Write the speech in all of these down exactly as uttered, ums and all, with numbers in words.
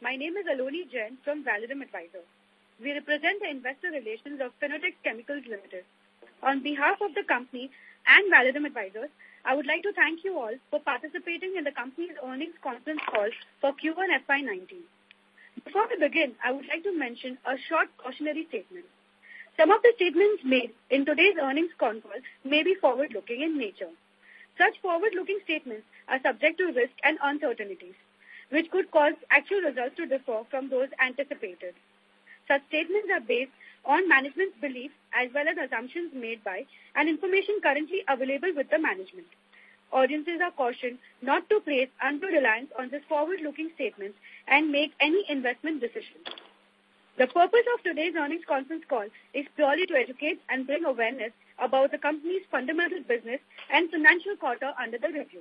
My name is Aloni Jain from Valorem Advisors. We represent the investor relations of Finotex Chemicals Limited. On behalf of the company and Valorem Advisors, I would like to thank you all for participating in the company's earnings conference call for Q one F Y nineteen. Before we begin, I would like to mention a short cautionary statement. Some of the statements made in today's earnings con call may be forward-looking in nature. Such forward-looking statements are subject to risk and uncertainties, which could cause actual results to differ from those anticipated. Such statements are based on management's beliefs as well as assumptions made by and information currently available with the management. Audiences are cautioned not to place undue reliance on this forward-looking statements and make any investment decisions. The purpose of today's earnings conference call is purely to educate and bring awareness about the company's fundamental business and financial quarter under the review.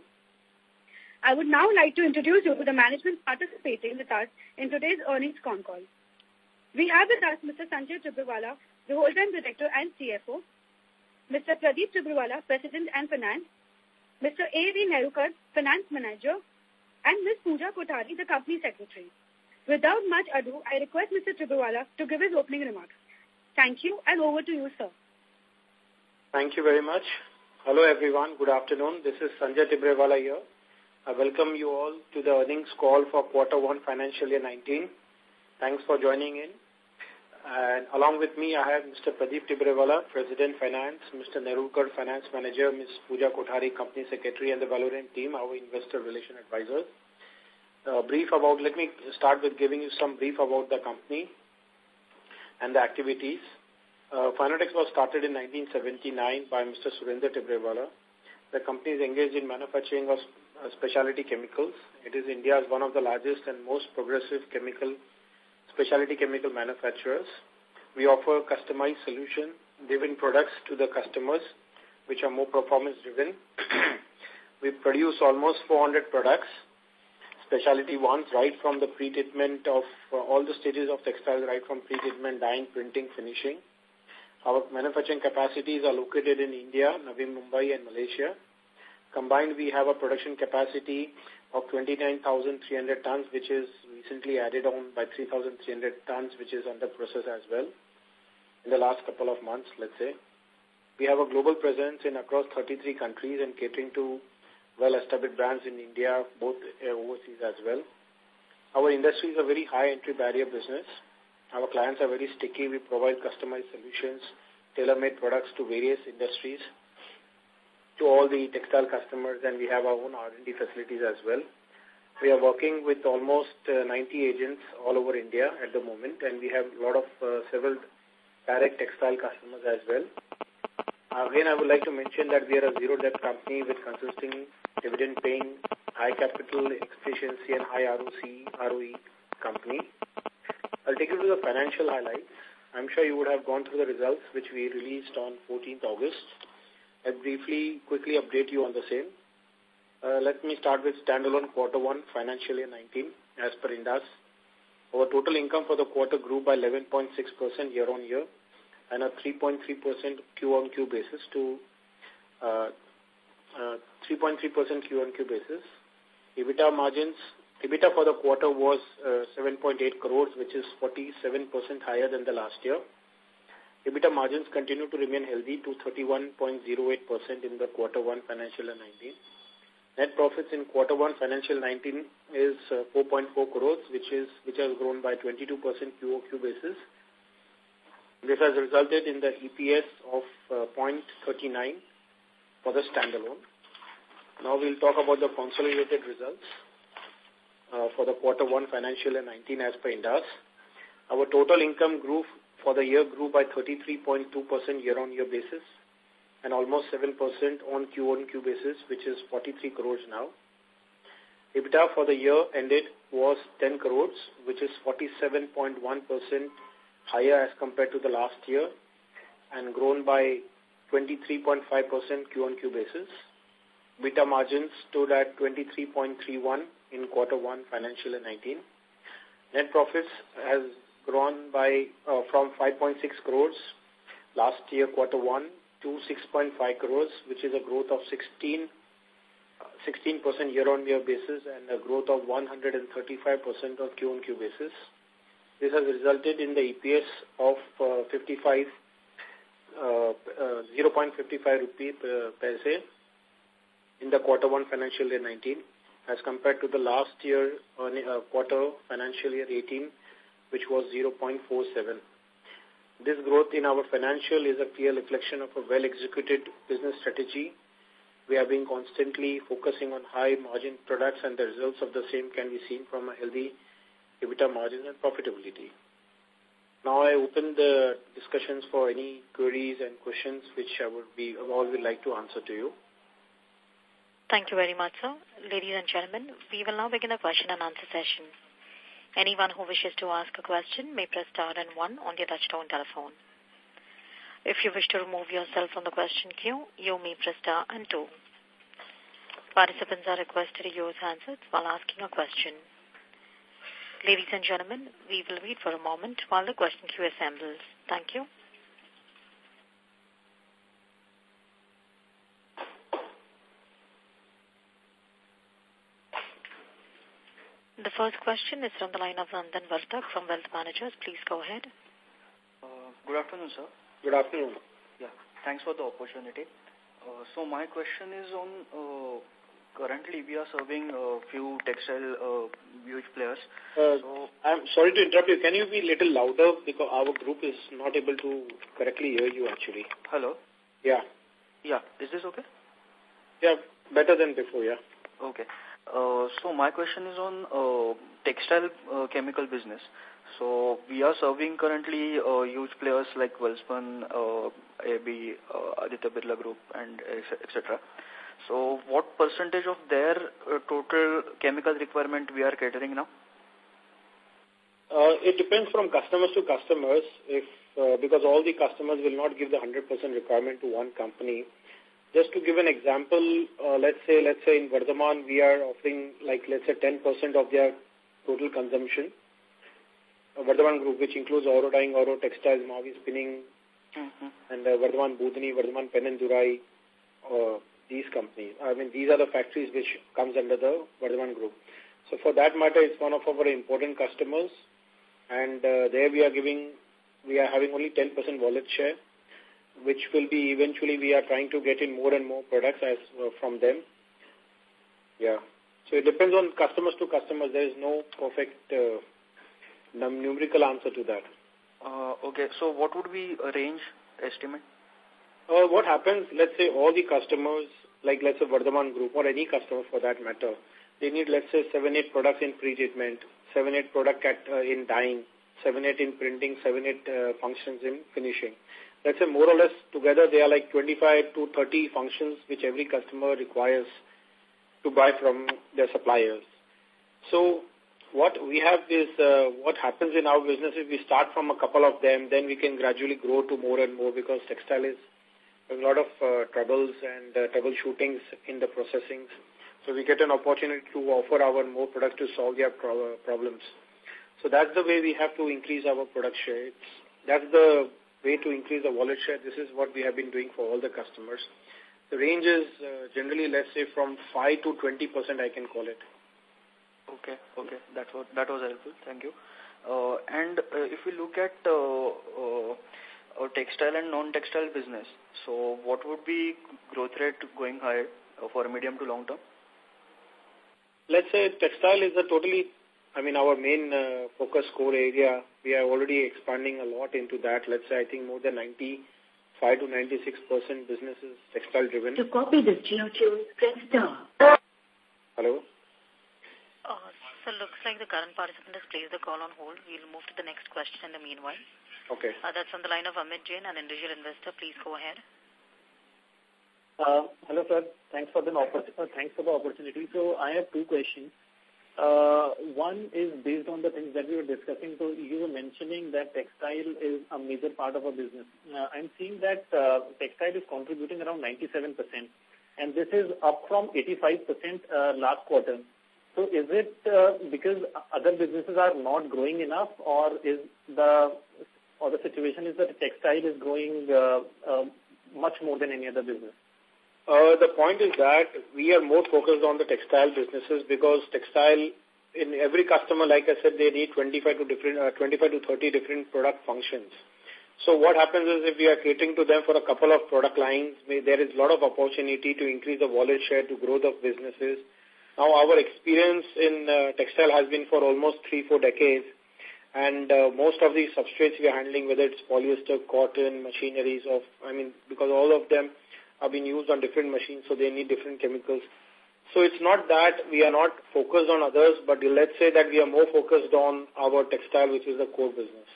I would now like to introduce you to the management participating with us in today's earnings con call. We have with us Mister Sanjay Tibrewala, the whole-time director and C F O, Mister Pradeep Tibrewala, President and Finance, Mister A V Nerurkar, Finance Manager, and Miz Pooja Kothari, the Company Secretary. Without much ado, I request Mister Tibrewala to give his opening remarks. Thank you, and over to you, sir. Thank you very much. Hello, everyone. Good afternoon. This is Sanjay Tibrewala here. I welcome you all to the earnings call for quarter one financial year nineteen. Thanks for joining in. And along with me, I have Mister Pradeep Tibrewala, President Finance, Mister Nerurkar, Finance Manager, Miz Pooja Kothari, Company Secretary, and the Valorem team, our Investor Relation Advisors. Uh, brief about, let me start with giving you some brief about the company and the activities. Uh, Finotex was started in nineteen seventy-nine by Mister Surendra Tibrewala. The company is engaged in manufacturing of uh, specialty chemicals. It is India's one of the largest and most progressive chemical specialty chemical manufacturers. We offer customized solution-driven products to the customers, which are more performance-driven. We produce almost four hundred products, specialty ones, right from the pre-treatment of uh, all the stages of textiles, right from pre-treatment, dyeing, printing, finishing. Our manufacturing capacities are located in India, Navi Mumbai, and Malaysia. Combined, we have a production capacity of twenty-nine thousand three hundred tons, which is recently added on by three thousand three hundred tons, which is under process as well in the last couple of months, let's say. We have a global presence in across thirty-three countries and catering to well-established brands in India, both uh, overseas as well. Our industry is a very high entry barrier business. Our clients are very sticky. We provide customized solutions, tailor-made products to various industries, to all the textile customers, and we have our own R and D facilities as well. We are working with almost uh, ninety agents all over India at the moment, and we have a lot of uh, several direct textile customers as well. Again, I would like to mention that we are a zero-debt company with consisting dividend-paying, high capital efficiency and high R O C, R O E company. I'll take you to the financial highlights. I'm sure you would have gone through the results, which we released on fourteenth August. I'll briefly, quickly update you on the same. Uh, let me start with standalone quarter one financial year nineteen as per Indus. Our total income for the quarter grew by eleven point six percent year on year and a three point three percent Q on Q basis to uh, uh, three point three percent Q on Q basis. EBITDA margins, EBITDA for the quarter was uh, seven point eight crores, which is forty-seven percent higher than the last year. EBITDA margins continue to remain healthy to thirty-one point zero eight percent in the quarter one financial year nineteen. Net profits in quarter one financial nineteen is uh, four point four crores, which is which has grown by twenty-two percent Q O Q basis. This has resulted in the E P S of uh, zero point three nine for the standalone. Now we'll talk about the consolidated results uh, for the quarter one financial year nineteen as per Indus. Our total income grew for the year grew by thirty-three point two percent year-on-year basis and almost seven percent on Q-on-Q basis, which is forty-three crores now. EBITDA for the year ended was ten crores, which is forty-seven point one percent higher as compared to the last year and grown by twenty-three point five percent Q-on-Q basis. EBITDA margins stood at twenty-three point three one in quarter one financial year nineteen. Net profits has grown by uh, from five point six crores last year quarter one to six point five crores, which is a growth of sixteen sixteen percent year-on-year basis and a growth of one hundred thirty-five percent on Q on Q basis. This has resulted in the E P S of uh, fifty-five, uh, uh, zero point five five rupee per paise in the quarter one financial year nineteen as compared to the last year uh, quarter financial year eighteen, which was zero point four seven. This growth in our financial is a clear reflection of a well-executed business strategy. We have been constantly focusing on high-margin products, and the results of the same can be seen from a healthy EBITDA margin and profitability. Now I open the discussions for any queries and questions which I would be all would like to answer to you. Thank you very much, sir. Ladies and gentlemen, we will now begin the question and answer session. Anyone who wishes to ask a question may press star and one on your touchtone telephone. If you wish to remove yourself from the question queue, you may press star and two. Participants are requested to use handsets while asking a question. Ladies and gentlemen, we will wait for a moment while the question queue assembles. Thank you. The first question is from the line of Nandan Vartak from Wealth Managers. Please go ahead. Uh, good afternoon, sir. Good afternoon. Yeah, thanks for the opportunity. Uh, so my question is on, uh, currently we are serving a few textile uh, huge players. Uh, so I'm sorry to interrupt you. Can you be a little louder because our group is not able to correctly hear you actually. Hello? Yeah. Yeah, is this okay? Yeah, better than before, yeah. Okay. Uh, so my question is on uh, textile uh, chemical business. So we are serving currently uh, huge players like Welspun, uh, A B, uh, Aditya Birla Group, and et cetera. So what percentage of their uh, total chemical requirement we are catering now? Uh, it depends from customers to customers. If uh, because all the customers will not give the one hundred percent requirement to one company. Just to give an example, uh, let's say let's say in Vardhaman we are offering like let's say ten percent of their total consumption. Uh, Vardhaman Group, which includes Oro Dyeing, Oro Textiles, Mavi Spinning, mm-hmm. and uh, Vardhaman Budni, Vardhaman Pen and Durai, uh, these companies. I mean, these are the factories which comes under the Vardhaman Group. So for that matter, it's one of our important customers, and uh, there we are giving, we are having only ten percent wallet share, which will be eventually we are trying to get in more and more products as uh, from them. Yeah. So it depends on customers to customers. There is no perfect uh, numerical answer to that. Uh, okay. So what would be a range estimate? Uh, what happens, let's say all the customers, like let's say Vardhaman Group or any customer for that matter, they need let's say seven, eight products in pre-treatment, seven, eight product at, uh, in dyeing, seven, eight in printing, seven, eight uh, functions in finishing. Let's say more or less together they are like twenty-five to thirty functions which every customer requires to buy from their suppliers. So what we have is, uh, what happens in our business is we start from a couple of them, then we can gradually grow to more and more because textile is a lot of uh, troubles and uh, troubleshootings in the processing. So we get an opportunity to offer our more products to solve their pro problems. So that's the way we have to increase our product share. It's, that's the way to increase the wallet share. This is what we have been doing for all the customers. The range is uh, generally, let's say, from five to twenty percent, I can call it. Okay, okay. That's what, that was helpful. Thank you. Uh, and uh, if we look at uh, uh, our textile and non-textile business, so what would be growth rate going higher uh, for medium to long term? Let's say textile is a totally, I mean, our main uh, focus core area. We are already expanding a lot into that. Let's say I think more than ninety-five to ninety-six percent business is textile driven. To copy this GeoTune, press star. Hello? Uh, so looks like the current participant has placed the call on hold. We'll move to the next question in the meanwhile. Okay. Uh, that's on the line of Amit Jain, an individual investor. Please go ahead. Uh, hello, sir. Thanks for the uh, thanks for the opportunity. So I have two questions. Uh, one is based on the things that we were discussing. So you were mentioning that textile is a major part of our business. Uh, I'm seeing that uh, textile is contributing around ninety-seven percent, and this is up from eighty-five percent uh, last quarter. So is it uh, because other businesses are not growing enough, or is the or the situation is that textile is growing uh, uh, much more than any other business? Uh, the point is that we are more focused on the textile businesses because textile, in every customer, like I said, they need twenty-five to different, uh, twenty-five to thirty different product functions. So what happens is if we are catering to them for a couple of product lines, there is a lot of opportunity to increase the wallet share, to grow the businesses. Now our experience in uh, textile has been for almost three, four decades. And uh, most of these substrates we are handling, whether it's polyester, cotton, machineries, of, I mean, because all of them are being used on different machines, so they need different chemicals. So it's not that we are not focused on others, but let's say that we are more focused on our textile, which is the core business.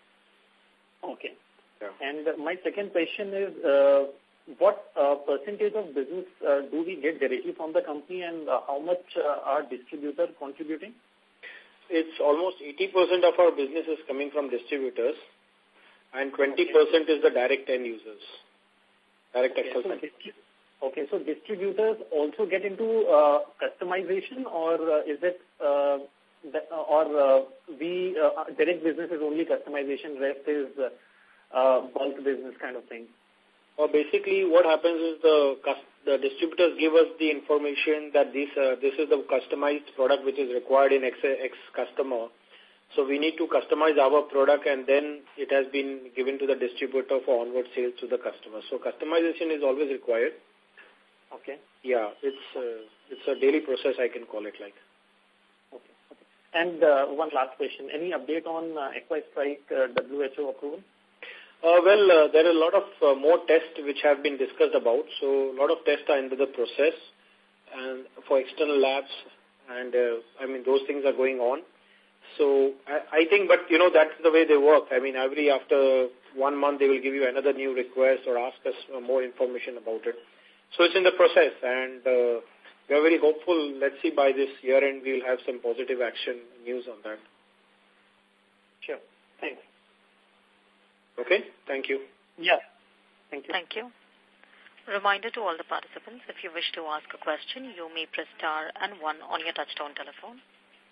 Okay. Yeah. And uh, my second question is, uh, what uh, percentage of business uh, do we get directly from the company, and uh, how much uh, are distributors contributing? It's almost eighty percent of our business is coming from distributors, and twenty percent okay. is the direct end users, direct okay, textile. So okay, so distributors also get into uh, customization, or uh, is it, uh, that, uh, or uh, we, uh, direct business is only customization, rest is uh, uh, bulk business kind of thing? Or basically what happens is the the distributors give us the information that this uh, this is the customized product which is required in X, X customer. So we need to customize our product, and then it has been given to the distributor for onward sales to the customer. So customization is always required. Okay. Yeah, it's uh, it's a daily process, I can call it like. Okay. Okay. And uh, one last question: any update on uh, Equistrike uh, W H O approval? Uh, well, uh, there are a lot of uh, more tests which have been discussed about. So a lot of tests are into the process, and for external labs, and uh, I mean those things are going on. So I, I think, but you know that's the way they work. I mean, every after one month they will give you another new request or ask us uh, more information about it. So it's in the process, and uh, we are very hopeful. Let's see, by this year end we will have some positive action news on that. Sure. Thanks. Okay, thank you. Yeah, thank you. Thank you. Reminder to all the participants, if you wish to ask a question, you may press star and one on your touchtone telephone.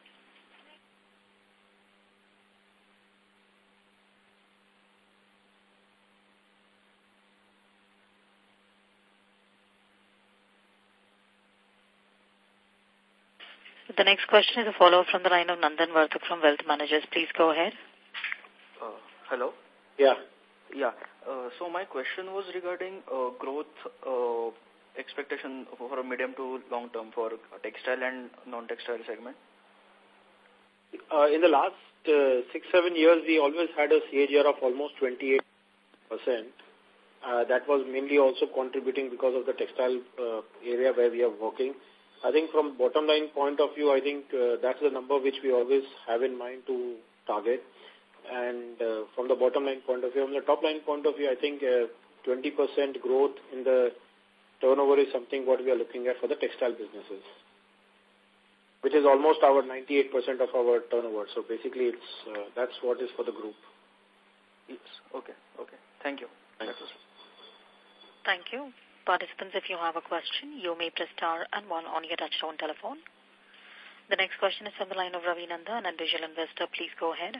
The next question is a follow-up from the line of Nandan Varthak from Wealth Managers. Please go ahead. Uh, hello? Yeah. Yeah. Uh, so my question was regarding uh, growth uh, expectation for a medium to long term for textile and non-textile segment. Uh, in the last uh, six, seven years, we always had a C A G R of almost twenty-eight percent. Uh, that was mainly also contributing because of the textile uh, area where we are working. I think from bottom line point of view, I think uh, that's the number which we always have in mind to target. And uh, from the bottom line point of view, from the top line point of view, I think uh, twenty percent growth in the turnover is something what we are looking at for the textile businesses, which is almost our ninety-eight percent of our turnover. So basically, it's uh, that's what is for the group. Yes. Okay. Okay. Thank you. Thank you. Thank you. Participants, if you have a question, you may press star and one on your touchtone telephone. The next question is from the line of Ravi Nanda, an individual investor. Please go ahead.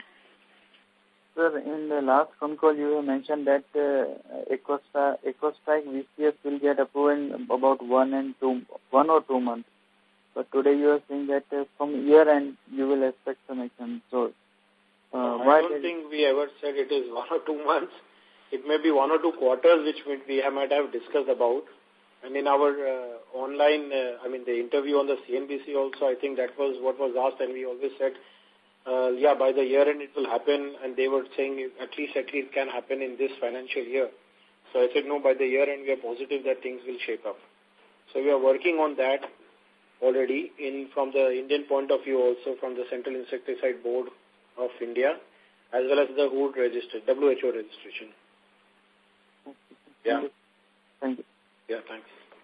Sir, in the last phone call, you have mentioned that uh, Equistrike V C S will get approved in about one and two, one or two months. But today you are saying that uh, from year end you will expect some action. So, uh, I why don't think we ever said it is one or two months. It may be one or two quarters, which we might have discussed about. And in our uh, online, uh, I mean, the interview on the C N B C also, I think that was what was asked, and we always said, uh, yeah, by the year end it will happen, and they were saying at least at least can happen in this financial year. So I said, no, by the year end we are positive that things will shape up. So we are working on that already in from the Indian point of view, also from the Central Insecticide Board of India, as well as the W H O register, W H O registration. Yeah. Thank you. Yeah, thanks.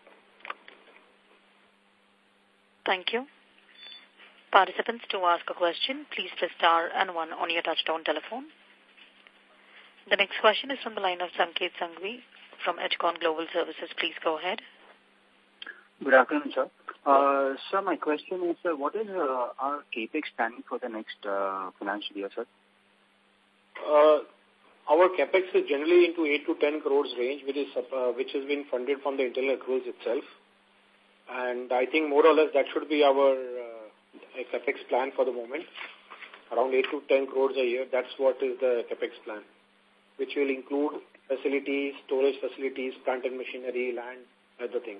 Thank you. Participants, to ask a question, please press star and one on your touchtone telephone. The next question is from the line of Sanket Sanghvi from Edgecon Global Services. Please go ahead. Good afternoon, sir. Uh, sir, my question is, uh, what is uh, our capex planning for the next uh, financial year, sir? Uh, our capex is generally into eight to ten crores range, which is uh, which has been funded from the internal accruals itself. And I think more or less that should be our uh, capex plan for the moment. Around eight to ten crores a year, that's what is the capex plan, which will include facilities, storage facilities, plant and machinery, land, other things.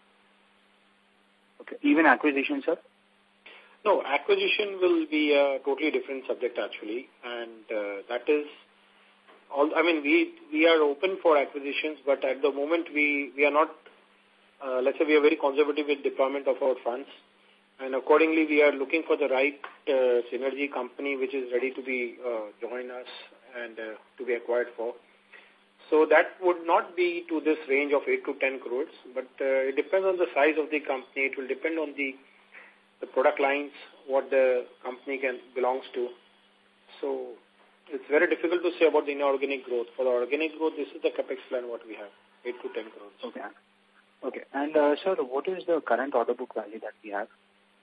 Okay. Even acquisition, sir? No, acquisition will be a totally different subject actually, and uh, that is all. I mean, we we are open for acquisitions, but at the moment we we are not. Uh, let's say we are very conservative with deployment of our funds, and accordingly we are looking for the right uh, synergy company which is ready to be uh, join us and uh, to be acquired for. So that would not be to this range of eight to ten crores, but uh, it depends on the size of the company. It will depend on the the product lines, what the company can belongs to. So it's very difficult to say about the inorganic growth. For the organic growth, this is the capex plan what we have, eight to ten crores. Okay. Okay. And, uh, sir, what is the current order book value that we have?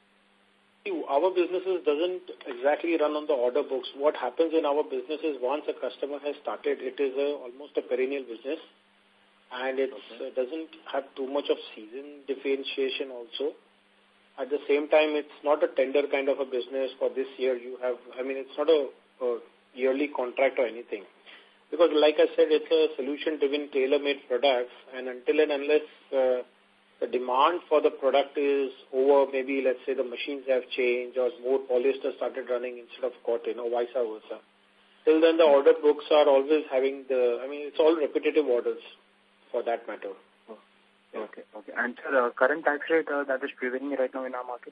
Our businesses doesn't exactly run on the order books. What happens in our business is once a customer has started, it is a, almost a perennial business, and it okay. uh, doesn't have too much of season differentiation also. At the same time, it's not a tender kind of a business for this year. You have, I mean, it's not a, a yearly contract or anything. Because like I said, it's a solution-driven, tailor-made products, and until and unless uh, the demand for the product is over, maybe let's say the machines have changed or more polyester started running instead of cotton or vice versa. Till then, the order books are always having the, I mean, it's all repetitive orders for that matter. Okay, okay. And sir, uh, current tax rate uh, that is prevailing right now in our market?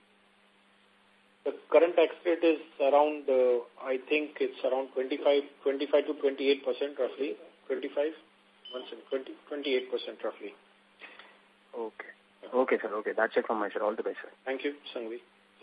The current tax rate is around, uh, I think it's around twenty-five, twenty-five to twenty-eight percent roughly. twenty-five, twenty, twenty-eight percent roughly. Okay. Okay, sir. Okay. That's it from my side. All the best, sir. Thank you, Sangvi.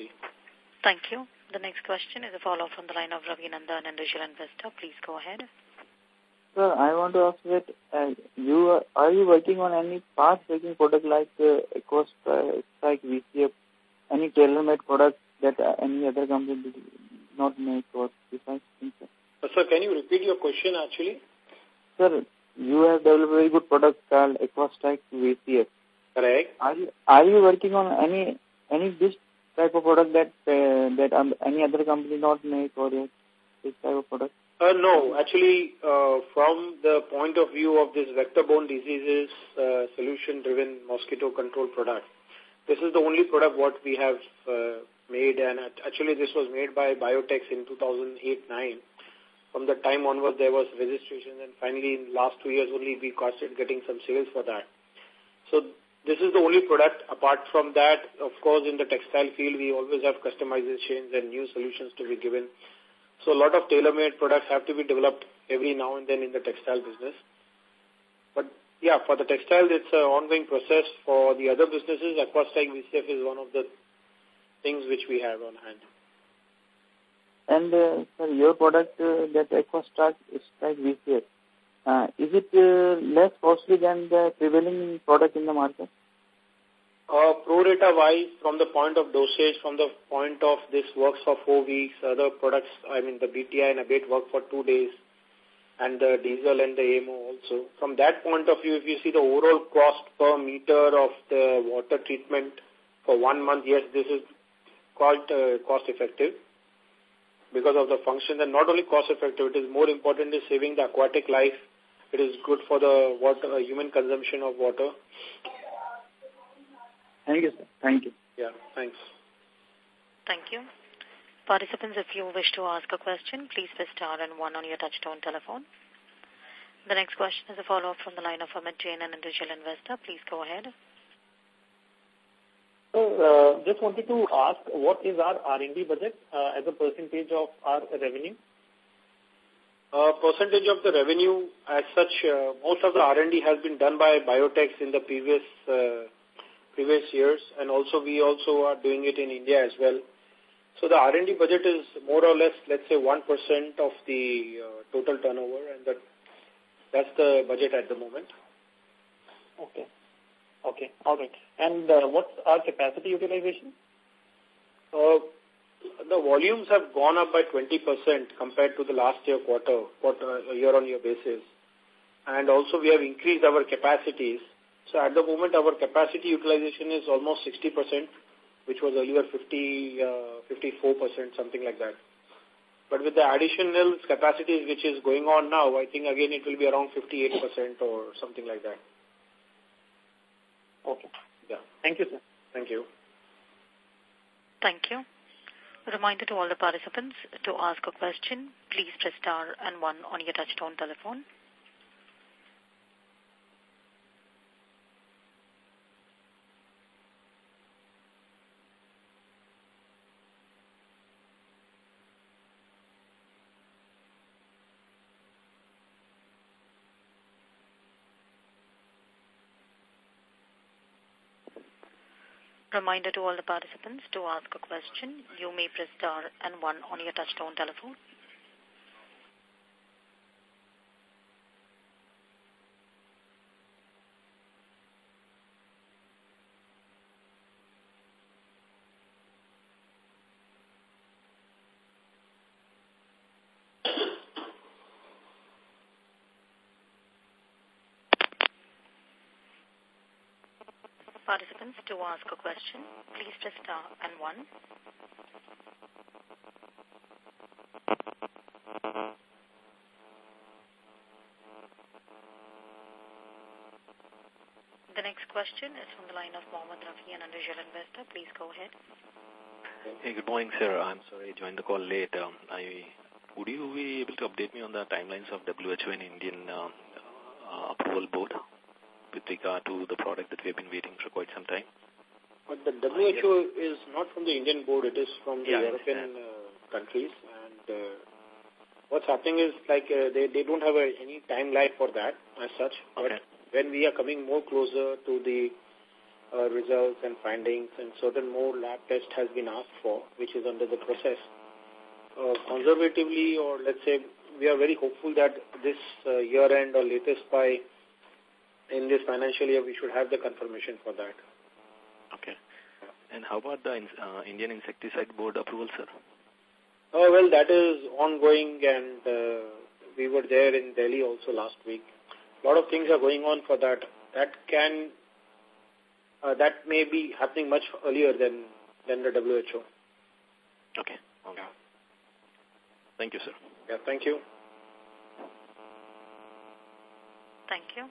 Thank you. The next question is a follow-up from the line of Ravi Nanda, an individual investor. Please go ahead. Sir, I want to ask that uh, you are, are you working on any fast-breaking product like uh, EcoStrike V C F, any tailor-made product that uh, any other company did not make or besides things? Uh, sir, can you repeat your question actually? Sir, you have developed a very good product called EcoStrike V C F. Correct. Are you, are you working on any any this type of product that uh, that um, any other company not make or uh, this type of product? Uh, no, actually, uh, from the point of view of this vector-borne diseases uh, solution-driven mosquito control product, this is the only product what we have uh, made, and actually this was made by Biotex in two thousand eight nine. From the time onward, there was registration, and finally, in the last two years only, we started getting some sales for that. So this is the only product. Apart from that, of course, in the textile field, we always have customizations and new solutions to be given. So a lot of tailor-made products have to be developed every now and then in the textile business. But yeah, for the textile, it's an ongoing process. For the other businesses, EcoStrike V C F is one of the things which we have on hand. And uh, sir, your product, uh, that EcoStrike V C F, uh, is it uh, less costly than the prevailing product in the market? Uh, pro rata wise, from the point of dosage, from the point of this works for four weeks, other products, I mean the B T I and abate work for two days, and the diesel and the A M O also. From that point of view, if you see the overall cost per meter of the water treatment for one month, yes, this is quite uh, cost effective because of the function, and not only cost effective, it is more important is saving the aquatic life. It is good for the water, uh, human consumption of water. Thank you, sir. Thank you. Yeah, thanks. Thank you. Participants, if you wish to ask a question, please press star and one on your touchtone telephone. The next question is a follow-up from the line of Amit Jain, an individual investor. Please go ahead. So, uh, just wanted to ask, what is our R and D budget uh, as a percentage of our revenue? Uh, percentage of the revenue, as such, uh, most of the R and D has been done by Biotex in the previous uh, previous years, and also we also are doing it in India as well. So the R and D budget is more or less, let's say, one percent of the uh, total turnover, and that that's the budget at the moment. Okay. Okay. All right. And uh, what's our capacity utilization? Uh, The volumes have gone up by twenty percent compared to the last year quarter, quarter year-on-year basis. And also we have increased our capacities. So at the moment, our capacity utilization is almost sixty percent, which was earlier fifty, fifty-four percent, something like that. But with the additional capacities which is going on now, I think again it will be around fifty-eight percent or something like that. Okay. Yeah. Thank you, sir. Thank you. Thank you. A reminder to all the participants to ask a question. Please press star and one on your touchtone telephone. Reminder to all the participants to ask a question. You may press star and one on your touchtone telephone. Participants, to ask a question, please press star and one. The next question is from the line of Mohammed Rafi, an individual investor. Please go ahead. Hey, good morning, sir. I'm sorry I joined the call late. Um, I, would you be able to update me on the timelines of W H O and Indian uh, uh, approval board with regard to the product that we've been waiting for quite some time? But the W H O is not from the Indian board, it is from the yeah, European uh, countries. And uh, what's happening is like uh, they, they don't have a, any timeline for that as such. Okay. But when we are coming more closer to the uh, results and findings, and certain more lab test has been asked for, which is under the process. Uh, conservatively, or let's say, we are very hopeful that this uh, year end or latest by in this financial year, we should have the confirmation for that. Okay. And how about the uh, Indian Insecticide Board approval, sir? Oh, well, that is ongoing, and uh, we were there in Delhi also last week. A lot of things are going on for that. That can, uh, that may be happening much earlier than, than the W H O. Okay. Okay. Yeah. Thank you, sir. Yeah, thank you. Thank you.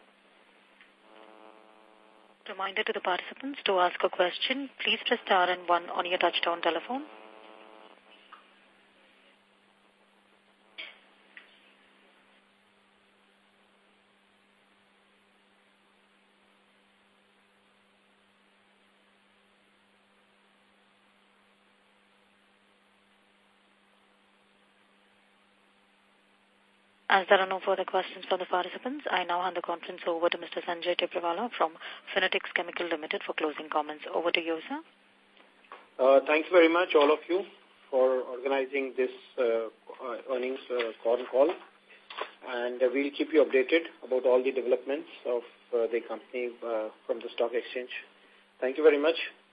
Reminder to the participants to ask a question. Please press star and one on your touchtone telephone. As there are no further questions from the participants, I now hand the conference over to Mister Sanjay Tibrewala from Phoenix Chemical Limited for closing comments. Over to you, sir. Uh, thanks very much, all of you, for organizing this uh, earnings uh, call. And uh, we'll keep you updated about all the developments of uh, the company uh, from the stock exchange. Thank you very much.